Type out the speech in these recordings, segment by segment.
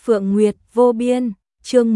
Phượng Nguyệt vô biên, chương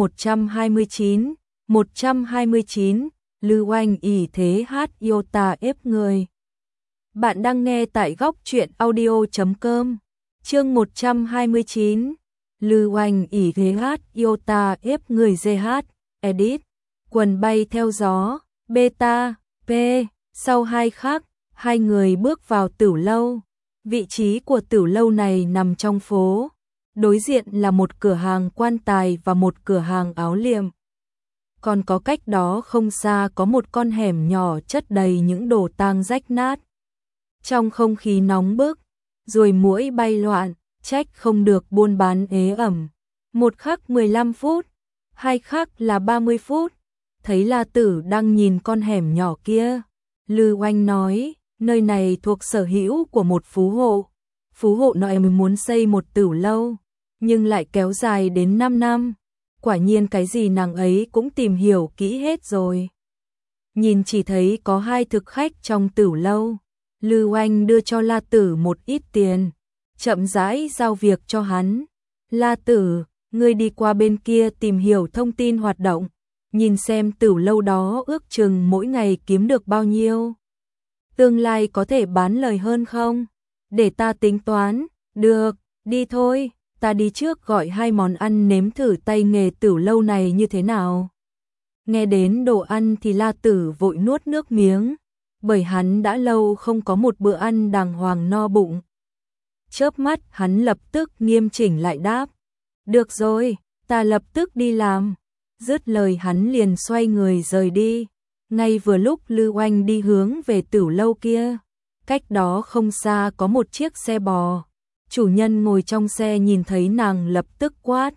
129, Lư Oanh ỷ thế hát yêu ta ép người. Bạn đang nghe tại góc truyện audio.com. Chương 129, Lư Oanh ỷ thế hát yêu ta ép người GH, edit. Quần bay theo gió, beta, p. Sau hai khắc, hai người bước vào Tửu lâu. Vị trí của Tửu lâu này nằm trong phố. Đối diện là một cửa hàng quan tài và một cửa hàng áo liệm. Còn có cách đó không xa có một con hẻm nhỏ chất đầy những đồ tang rách nát. Trong không khí nóng bức, ruồi muỗi bay loạn, trách không được buôn bán ế ẩm. Một khắc 15 phút, hai khắc là 30 phút. Thấy La Tử đang nhìn con hẻm nhỏ kia. Lư Oanh nói, nơi này thuộc sở hữu của một phú hộ. Phú hộ nội muốn xây một Tửu lâu, nhưng lại kéo dài đến 5 năm. Quả nhiên cái gì nàng ấy cũng tìm hiểu kỹ hết rồi. Nhìn chỉ thấy có hai thực khách trong Tửu lâu. Lư Oanh đưa cho La Tử một ít tiền, chậm rãi giao việc cho hắn. La Tử, ngươi đi qua bên kia tìm hiểu thông tin hoạt động, nhìn xem Tửu lâu đó ước chừng mỗi ngày kiếm được bao nhiêu. Tương lai có thể bán lời hơn không? Để ta tính toán. Được, đi thôi, ta đi trước gọi hai món ăn nếm thử tay nghề Tửu lâu này như thế nào. Nghe đến đồ ăn thì La Tử vội nuốt nước miếng, bởi hắn đã lâu không có một bữa ăn đàng hoàng no bụng. Chớp mắt hắn lập tức nghiêm chỉnh lại đáp. Được rồi, ta lập tức đi làm. Dứt lời hắn liền xoay người rời đi. Ngay vừa lúc Lư Oanh đi hướng về Tửu lâu kia, cách đó không xa có một chiếc xe bò. Chủ nhân ngồi trong xe nhìn thấy nàng lập tức quát.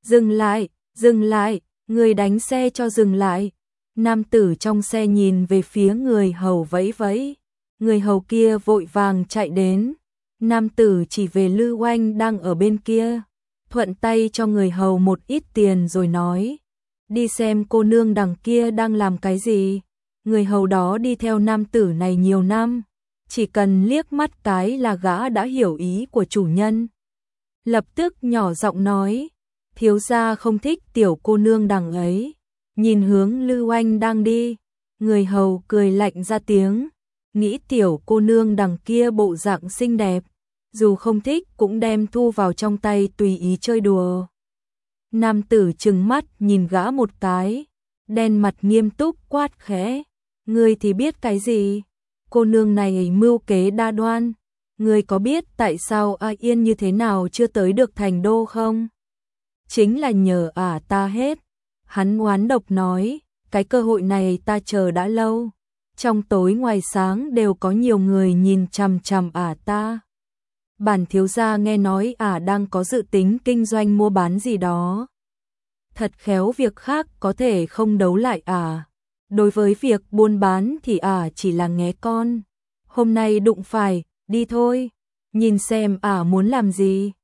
Dừng lại, người đánh xe cho dừng lại. Nam tử trong xe nhìn về phía người hầu vẫy vẫy. Người hầu kia vội vàng chạy đến. Nam tử chỉ về Lư Oanh đang ở bên kia, thuận tay cho người hầu một ít tiền rồi nói. Đi xem cô nương đằng kia đang làm cái gì. Người hầu đó đi theo nam tử này nhiều năm, chỉ cần liếc mắt cái là gã đã hiểu ý của chủ nhân. Lập tức nhỏ giọng nói, thiếu gia không thích tiểu cô nương đằng ấy. Nhìn hướng Lư Oanh đang đi, người hầu cười lạnh ra tiếng, nghĩ tiểu cô nương đằng kia bộ dạng xinh đẹp, dù không thích cũng đem thu vào trong tay tùy ý chơi đùa. Nam tử trừng mắt nhìn gã một cái, đen mặt nghiêm túc quát khẽ, ngươi thì biết cái gì? Cô nương này mưu kế đa đoan, ngươi có biết tại sao A Yên như thế nào chưa tới được thành đô không? Chính là nhờ ta hết. Hắn oán độc nói, cái cơ hội này ta chờ đã lâu. Trong tối ngoài sáng đều có nhiều người nhìn chằm chằm ta. Bản thiếu gia nghe nói đang có dự tính kinh doanh mua bán gì đó. Thật khéo việc khác có thể không đấu lại Đối với việc buôn bán thì chỉ là nghé con. Hôm nay đụng phải, đi thôi. Nhìn xem muốn làm gì.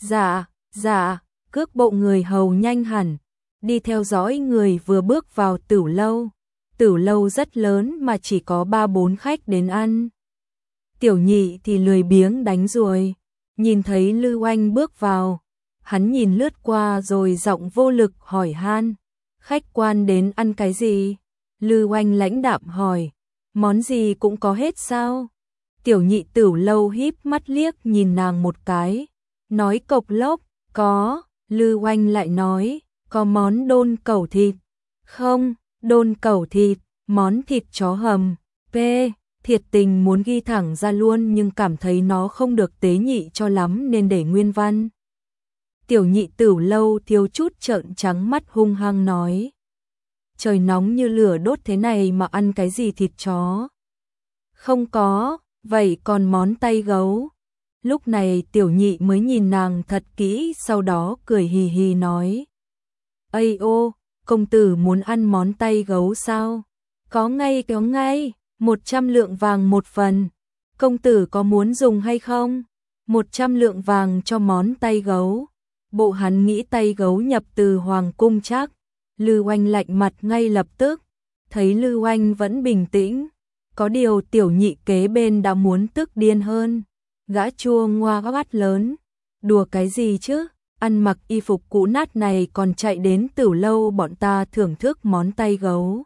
Dạ, cước bộ người hầu nhanh hẳn. Đi theo dõi người vừa bước vào Tửu lâu. Tửu lâu rất lớn mà chỉ có 3-4 khách đến ăn. Tiểu nhị thì lười biếng đánh ruồi. Nhìn thấy Lư Oanh bước vào, hắn nhìn lướt qua rồi giọng vô lực hỏi han. Khách quan đến ăn cái gì? Lư Oanh lãnh đạm hỏi. Món gì cũng có hết sao? Tiểu nhị Tửu lâu híp mắt liếc nhìn nàng một cái. Nói cộc lốc, có. Lư Oanh lại nói, có món đôn cẩu thịt. Không, đôn cẩu thịt, món thịt chó hầm. P. Thiệt tình muốn ghi thẳng ra luôn nhưng cảm thấy nó không được tế nhị cho lắm nên để nguyên văn. Tiểu nhị Tửu lâu thiếu chút trợn trắng mắt hung hăng nói. Trời nóng như lửa đốt thế này mà ăn cái gì thịt chó? Không có, vậy còn món tay gấu? Lúc này tiểu nhị mới nhìn nàng thật kỹ sau đó cười hì hì nói. Ây ô, công tử muốn ăn món tay gấu sao? Có ngay, 100 lượng vàng một phần. Công tử có muốn dùng hay không? 100 lượng vàng cho món tay gấu. Bộ hắn nghĩ tay gấu nhập từ hoàng cung chắc. Lư Oanh lạnh mặt ngay lập tức. Thấy Lư Oanh vẫn bình tĩnh. Có điều tiểu nhị kế bên đã muốn tức điên hơn. Gã chua ngoa gắt lớn. Đùa cái gì chứ? ăn mặc y phục cũ nát này còn chạy đến Tửu lâu bọn ta thưởng thức món tay gấu.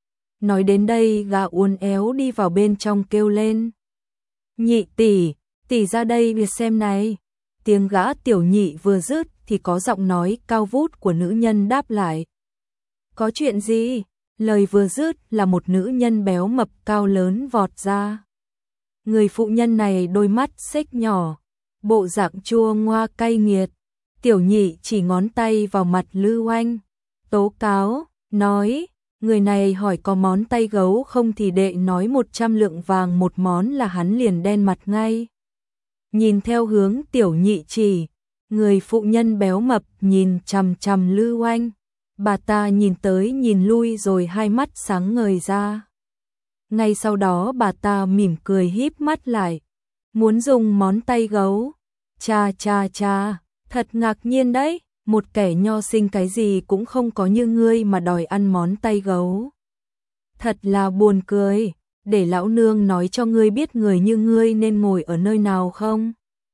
Nói đến đây gã uốn éo đi vào bên trong kêu lên. Nhị tỷ, tỷ ra đây việc xem này. Tiếng gã tiểu nhị vừa dứt thì có giọng nói cao vút của nữ nhân đáp lại. Có chuyện gì? Lời vừa dứt là một nữ nhân béo mập cao lớn vọt ra. Người phụ nhân này đôi mắt xếch nhỏ, bộ dạng chua ngoa cay nghiệt. Tiểu nhị chỉ ngón tay vào mặt Lư Oanh, tố cáo, nói, người này hỏi có món tay gấu không thì đệ nói 100 lượng vàng một món là hắn liền đen mặt ngay. Nhìn theo hướng tiểu nhị chỉ, người phụ nhân béo mập nhìn chằm chằm Lư Oanh, bà ta nhìn tới nhìn lui rồi hai mắt sáng ngời ra. Ngay sau đó bà ta mỉm cười híp mắt lại, muốn dùng món tay gấu. Cha cha cha, thật ngạc nhiên đấy, một kẻ nho sinh cái gì cũng không có như ngươi mà đòi ăn món tay gấu. Thật là buồn cười, để lão nương nói cho ngươi biết người như ngươi nên ngồi ở nơi nào không?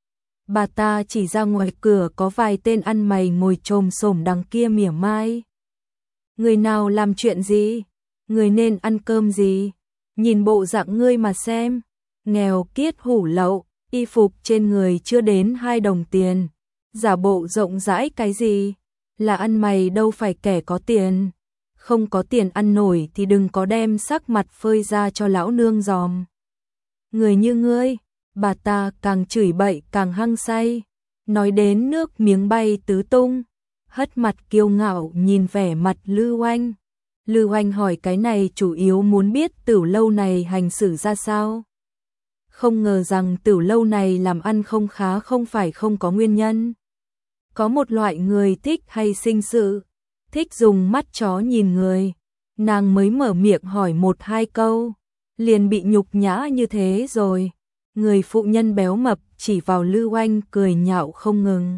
Bà ta chỉ ra ngoài cửa có vài tên ăn mày ngồi chồm xổm đằng kia mỉa mai. Người nào làm chuyện gì? Người nên ăn cơm gì? Nhìn bộ dạng ngươi mà xem, nghèo kiết hủ lậu, y phục trên người chưa đến 2 đồng tiền, giả bộ rộng rãi cái gì, là ăn mày đâu phải kẻ có tiền, không có tiền ăn nổi thì đừng có đem sắc mặt phơi ra cho lão nương dòm. Người như ngươi, bà ta càng chửi bậy càng hăng say, nói đến nước miếng bay tứ tung, hất mặt kiêu ngạo nhìn vẻ mặt Lư Oanh. Lư Oanh hỏi cái này chủ yếu muốn biết Tửu lâu này hành xử ra sao. Không ngờ rằng Tửu lâu này làm ăn không khá không phải không có nguyên nhân. Có một loại người thích hay sinh sự, thích dùng mắt chó nhìn người. Nàng mới mở miệng hỏi 1-2 câu, liền bị nhục nhã như thế rồi. Người phụ nhân béo mập chỉ vào Lư Oanh cười nhạo không ngừng.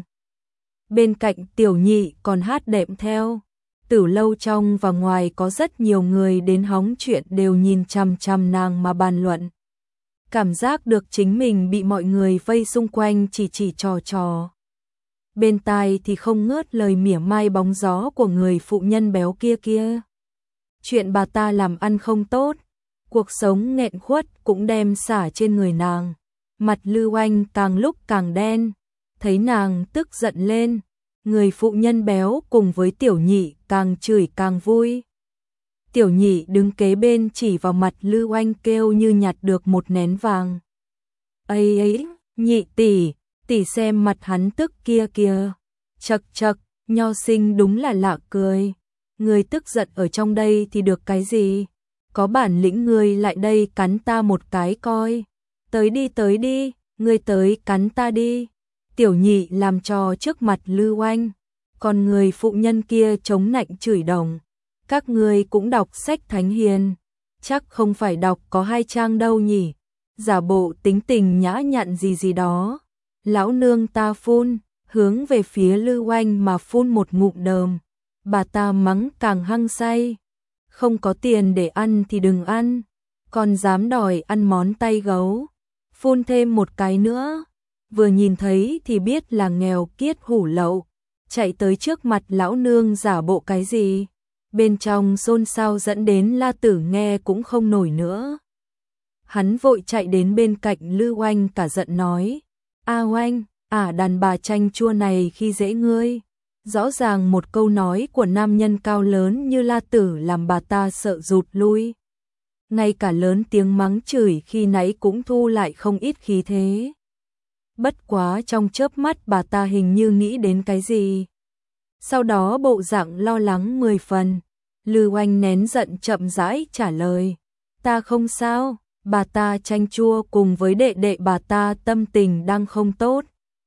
Bên cạnh tiểu nhị còn hát đệm theo. Tửu lâu trong và ngoài có rất nhiều người đến hóng chuyện đều nhìn chằm chằm nàng mà bàn luận. Cảm giác được chính mình bị mọi người vây xung quanh chỉ trò. Bên tai thì không ngớt lời mỉa mai bóng gió của người phụ nhân béo kia. Chuyện bà ta làm ăn không tốt, cuộc sống nghẹn khuất cũng đem xả trên người nàng. Mặt Lư Oanh càng lúc càng đen, thấy nàng tức giận lên. Người phụ nhân béo cùng với tiểu nhị càng chửi càng vui. Tiểu nhị đứng kế bên chỉ vào mặt Lư Oanh kêu như nhặt được một nén vàng. Ây ấy, nhị tỷ, tỷ xem mặt hắn tức kia kìa. Chậc chậc, nho sinh đúng là lạ cười. Người tức giận ở trong đây thì được cái gì? Có bản lĩnh người lại đây cắn ta một cái coi. Tới đi, ngươi tới cắn ta đi. Tiểu nhị làm trò trước mặt Lư Oanh, còn người phụ nhân kia chống nạnh chửi đồng. Các ngươi cũng đọc sách Thánh Hiền, chắc không phải đọc có 2 trang đâu nhỉ, giả bộ tính tình nhã nhặn gì đó. Lão nương ta phun, hướng về phía Lư Oanh mà phun một ngụm đờm, bà ta mắng càng hăng say. Không có tiền để ăn thì đừng ăn, còn dám đòi ăn món tay gấu, phun thêm một cái nữa. Vừa nhìn thấy thì biết là nghèo kiết hủ lậu, chạy tới trước mặt lão nương giả bộ cái gì. Bên trong xôn xao dẫn đến La Tử nghe cũng không nổi nữa. Hắn vội chạy đến bên cạnh Lư Oanh cả giận nói, A Oanh, đàn bà chanh chua này khi dễ ngươi. Rõ ràng một câu nói của nam nhân cao lớn như La Tử làm bà ta sợ rụt lui. Ngay cả lớn tiếng mắng chửi khi nãy cũng thu lại không ít khí thế. Bất quá trong chớp mắt bà ta hình như nghĩ đến cái gì. Sau đó bộ dạng lo lắng 10 phần. Lư Oanh nén giận chậm rãi trả lời. Ta không sao, bà ta chanh chua cùng với đệ đệ bà ta tâm tình đang không tốt.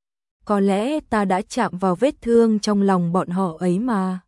Có lẽ ta đã chạm vào vết thương trong lòng bọn họ ấy mà.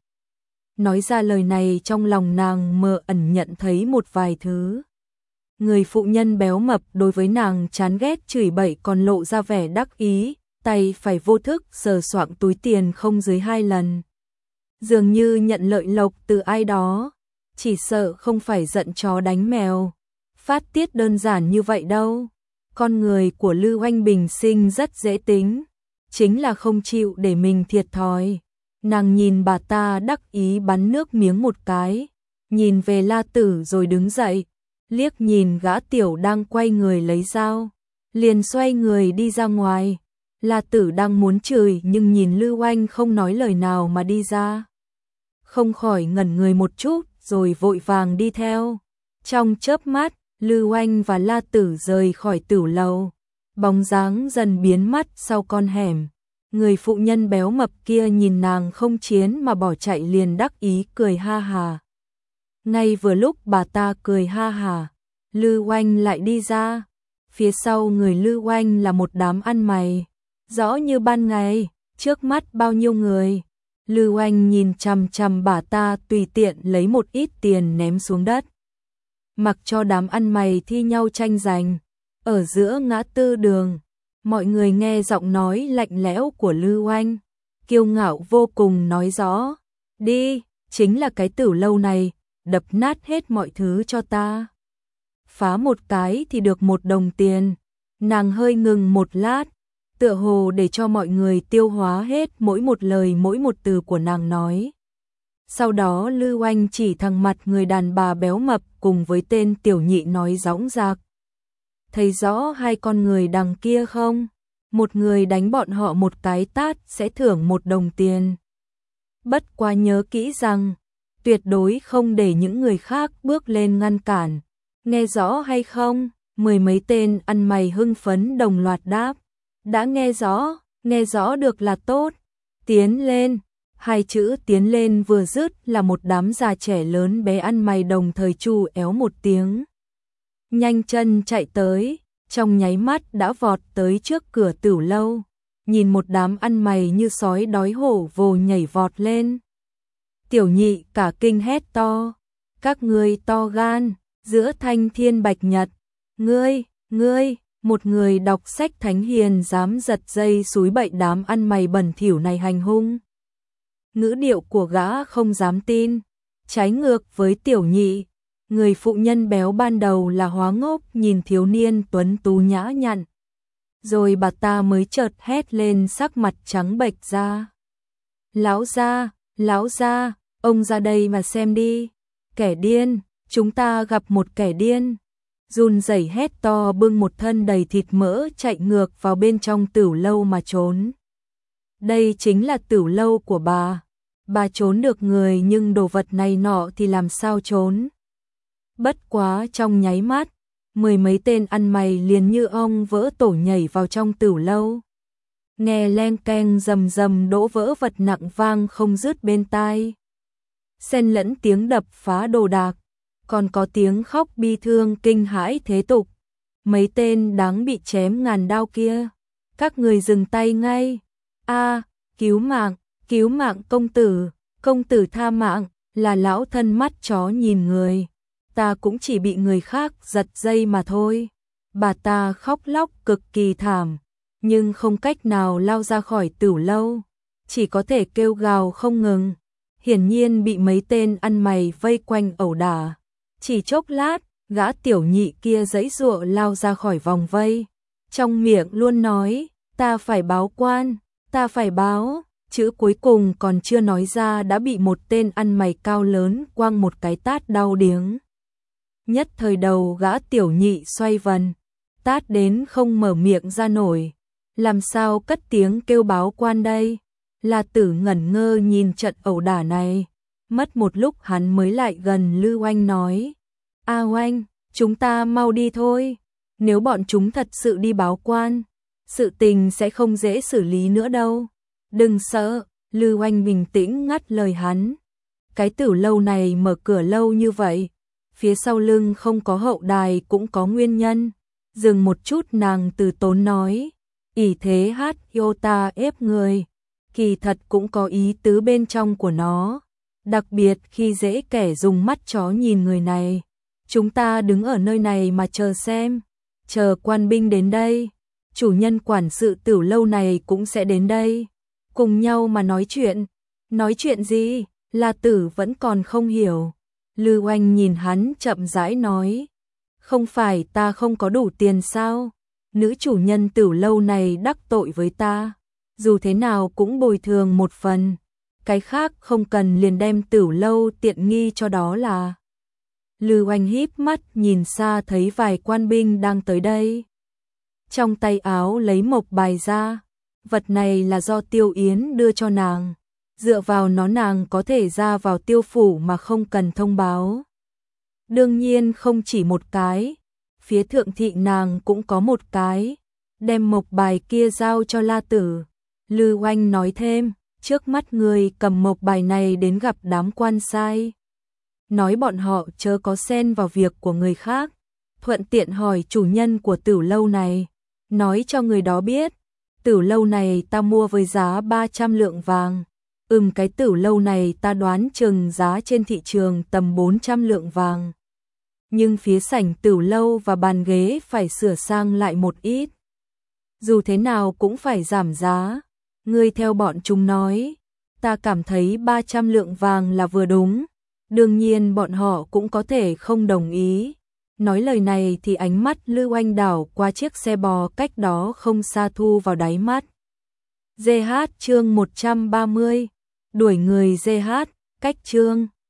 Nói ra lời này trong lòng nàng mơ ẩn nhận thấy một vài thứ. Người phụ nhân béo mập đối với nàng chán ghét chửi bậy còn lộ ra vẻ đắc ý, tay phải vô thức sờ soạng túi tiền không dưới 2 lần. Dường như nhận lợi lộc từ ai đó, chỉ sợ không phải giận chó đánh mèo. Phát tiết đơn giản như vậy đâu. Con người của Lư Oanh bình sinh rất dễ tính, chính là không chịu để mình thiệt thòi. Nàng nhìn bà ta đắc ý bắn nước miếng một cái, nhìn về La Tử rồi đứng dậy, liếc nhìn gã tiểu đang quay người lấy dao, liền xoay người đi ra ngoài. La Tử đang muốn chửi nhưng nhìn Lưu Oanh không nói lời nào mà đi ra, không khỏi ngẩn người một chút rồi vội vàng đi theo. Trong chớp mắt, Lưu Oanh và La Tử rời khỏi tửu lầu, bóng dáng dần biến mất sau con hẻm. Người phụ nhân béo mập kia nhìn nàng không chiến mà bỏ chạy liền đắc ý cười ha hà. Ngay vừa lúc bà ta cười ha hà, Lưu Oanh lại đi ra. Phía sau người Lưu Oanh là một đám ăn mày, rõ như ban ngày, trước mắt bao nhiêu người. Lưu Oanh nhìn chằm chằm bà ta tùy tiện lấy một ít tiền ném xuống đất, mặc cho đám ăn mày thi nhau tranh giành. Ở giữa ngã tư đường, mọi người nghe giọng nói lạnh lẽo của Lưu Oanh, kiêu ngạo vô cùng nói rõ, đi, chính là cái tửu lâu này, đập nát hết mọi thứ cho ta. Phá một cái thì được 1 đồng tiền. Nàng hơi ngừng một lát, tựa hồ để cho mọi người tiêu hóa hết mỗi một lời mỗi một từ của nàng nói. Sau đó Lưu Oanh chỉ thẳng mặt người đàn bà béo mập cùng với tên tiểu nhị nói dõng dạc. Thấy rõ hai con người đằng kia không? Một người đánh bọn họ một cái tát sẽ thưởng 1 đồng tiền. Bất quá nhớ kỹ rằng, tuyệt đối không để những người khác bước lên ngăn cản. Nghe rõ hay không? 10 mấy tên ăn mày hưng phấn đồng loạt đáp. Đã nghe rõ được là tốt. Tiến lên. 2 chữ tiến lên vừa dứt là một đám già trẻ lớn bé ăn mày đồng thời chu éo một tiếng, nhanh chân chạy tới, trong nháy mắt đã vọt tới trước cửa tửu lâu, nhìn một đám ăn mày như sói đói hổ vồ nhảy vọt lên. Tiểu nhị cả kinh hét to, các ngươi to gan, giữa thanh thiên bạch nhật, ngươi, một người đọc sách thánh hiền dám giật dây xúi bậy đám ăn mày bẩn thỉu này hành hung. Ngữ điệu của gã không dám tin, trái ngược với tiểu nhị. Người phụ nhân béo ban đầu là hóa ngốc nhìn thiếu niên tuấn tú nhã nhặn, rồi bà ta mới chợt hét lên sắc mặt trắng bệch ra. Lão gia, ông ra đây mà xem đi, kẻ điên, chúng ta gặp một kẻ điên. Run rẩy hét to bưng một thân đầy thịt mỡ chạy ngược vào bên trong tửu lâu mà trốn. Đây chính là tửu lâu của bà trốn được người nhưng đồ vật này nọ thì làm sao trốn. Bất quá trong nháy mắt, 10 mấy tên ăn mày liền như ong vỡ tổ nhảy vào trong tửu lâu. Nghe leng keng rầm rầm đổ vỡ vật nặng vang không dứt bên tai. Xen lẫn tiếng đập phá đồ đạc, còn có tiếng khóc bi thương kinh hãi thế tục. Mấy tên đáng bị chém ngàn đao kia, các người dừng tay ngay. A, cứu mạng công tử tha mạng, là lão thân mắt chó nhìn người. Ta cũng chỉ bị người khác giật dây mà thôi. Bà ta khóc lóc cực kỳ thảm, nhưng không cách nào lao ra khỏi tửu lâu, chỉ có thể kêu gào không ngừng. Hiển nhiên bị mấy tên ăn mày vây quanh ẩu đả. Chỉ chốc lát, gã tiểu nhị kia giãy giụa lao ra khỏi vòng vây, trong miệng luôn nói, ta phải báo quan, ta phải báo. Chữ cuối cùng còn chưa nói ra đã bị một tên ăn mày cao lớn quăng một cái tát đau điếng. Nhất thời đầu gã tiểu nhị xoay vần, tát đến không mở miệng ra nổi. Làm sao cất tiếng kêu báo quan đây? La Tử ngẩn ngơ nhìn trận ẩu đả này. Mất một lúc hắn mới lại gần Lưu Oanh nói, A Oanh, chúng ta mau đi thôi. Nếu bọn chúng thật sự đi báo quan, sự tình sẽ không dễ xử lý nữa đâu. Đừng sợ, Lưu Oanh bình tĩnh ngắt lời hắn. Cái tửu lâu này mở cửa lâu như vậy, phía sau lưng không có hậu đài cũng có nguyên nhân. Dừng một chút nàng từ tốn nói, ỷ thế hát Yota ép người, kỳ thật cũng có ý tứ bên trong của nó. Đặc biệt khi dễ kẻ dùng mắt chó nhìn người này. Chúng ta đứng ở nơi này mà chờ xem, chờ quan binh đến đây, chủ nhân quản sự tửu lâu này cũng sẽ đến đây, cùng nhau mà nói chuyện. Nói chuyện gì? La Tử vẫn còn không hiểu. Lưu Oanh nhìn hắn chậm rãi nói, không phải ta không có đủ tiền sao? Nữ chủ nhân tửu lâu này đắc tội với ta, dù thế nào cũng bồi thường một phần, cái khác không cần liền đem Tử Lâu tiện nghi cho đó là. Lư Oanh híp mắt nhìn xa thấy vài quan binh đang tới đây. Trong tay áo lấy mộc bài ra, vật này là do Tiêu Yến đưa cho nàng, dựa vào nó nàng có thể ra vào Tiêu phủ mà không cần thông báo. Đương nhiên không chỉ một cái, phía thượng thị nàng cũng có một cái, đem mộc bài kia giao cho La Tử. Lư Oanh nói thêm, trước mắt người cầm mộc bài này đến gặp đám quan sai, nói bọn họ chớ có xen vào việc của người khác, thuận tiện hỏi chủ nhân của Tử Lâu này, nói cho người đó biết, Tử Lâu này ta mua với giá 300 lượng vàng. Cái Tử Lâu này ta đoán chừng giá trên thị trường tầm 400 lượng vàng. Nhưng phía sảnh Tử Lâu và bàn ghế phải sửa sang lại một ít. Dù thế nào cũng phải giảm giá. Ngươi theo bọn chúng nói, ta cảm thấy 300 lượng vàng là vừa đúng. Đương nhiên bọn họ cũng có thể không đồng ý. Nói lời này thì ánh mắt Lư Oanh đảo qua chiếc xe bò cách đó không xa thu vào đáy mắt. GH chương 130, đuổi người GH, cách chương